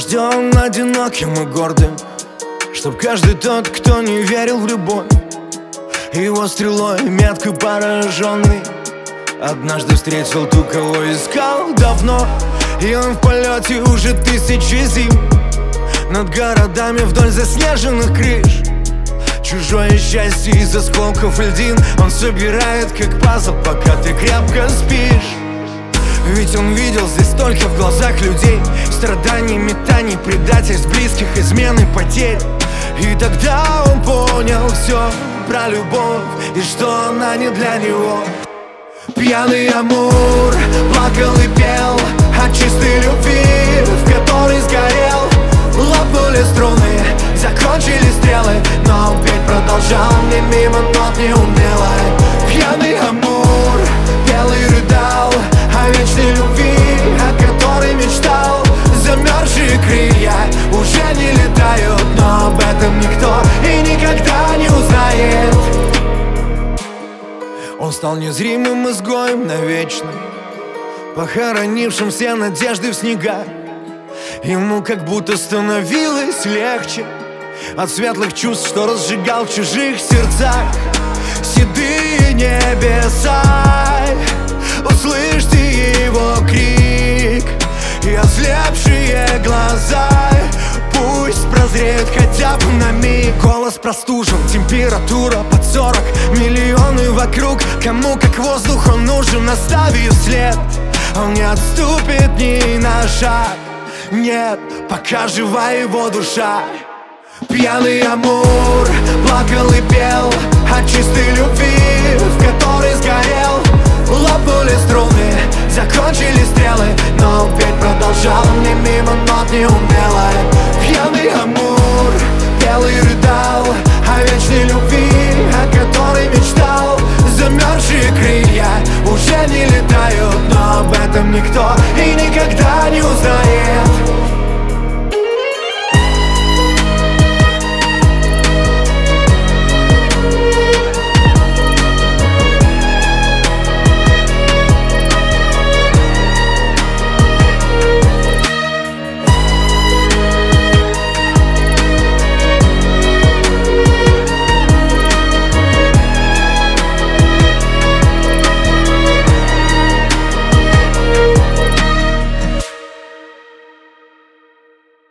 рожден одиноким и гордым, чтоб каждый тот, кто не верил в любовь, его стрелой метко пораженный однажды встретил ту, кого искал давно. И он в полете уже тысячи зим над городами вдоль заснеженных крыш. Чужое счастье из осколков льдин он собирает как пазл, пока ты крепко спишь. Ведь он видел здесь только в глазах людей страданий, метаний, предательств близких, измены, потерь. И тогда он понял все про любовь и что она не для него. Пьяный Амур плакал и пел от чистой любви, в которой сгорел. Лопнули струны, закончились стрелы, но он петь продолжал не мимо нот неумело. Пьяный Амур пел и рыдал о вечной любви, о которой мечтал. Замерзшие крылья уже не летают, но об этом никто и никогда не узнает. Он стал незримым изгоем навечно, похоронившим все надежды в снегах. Ему как будто становилось легче от светлых чувств, что разжигал в чужих сердцах. Седые небеса, услышьте его крик, и ослепшие глаза пусть прозреют хотя бы на миг. Голос простужен, температура под 40, миллионы вокруг, кому как воздух он нужен. Оставив след, он не отступит ни на шаг. Нет, пока жива его душа. Пьяный Амур плакал и пел от чистой любви, в которой сгорел. Лопнули струны, закончились стрелы, но он петь продолжал не мимо нот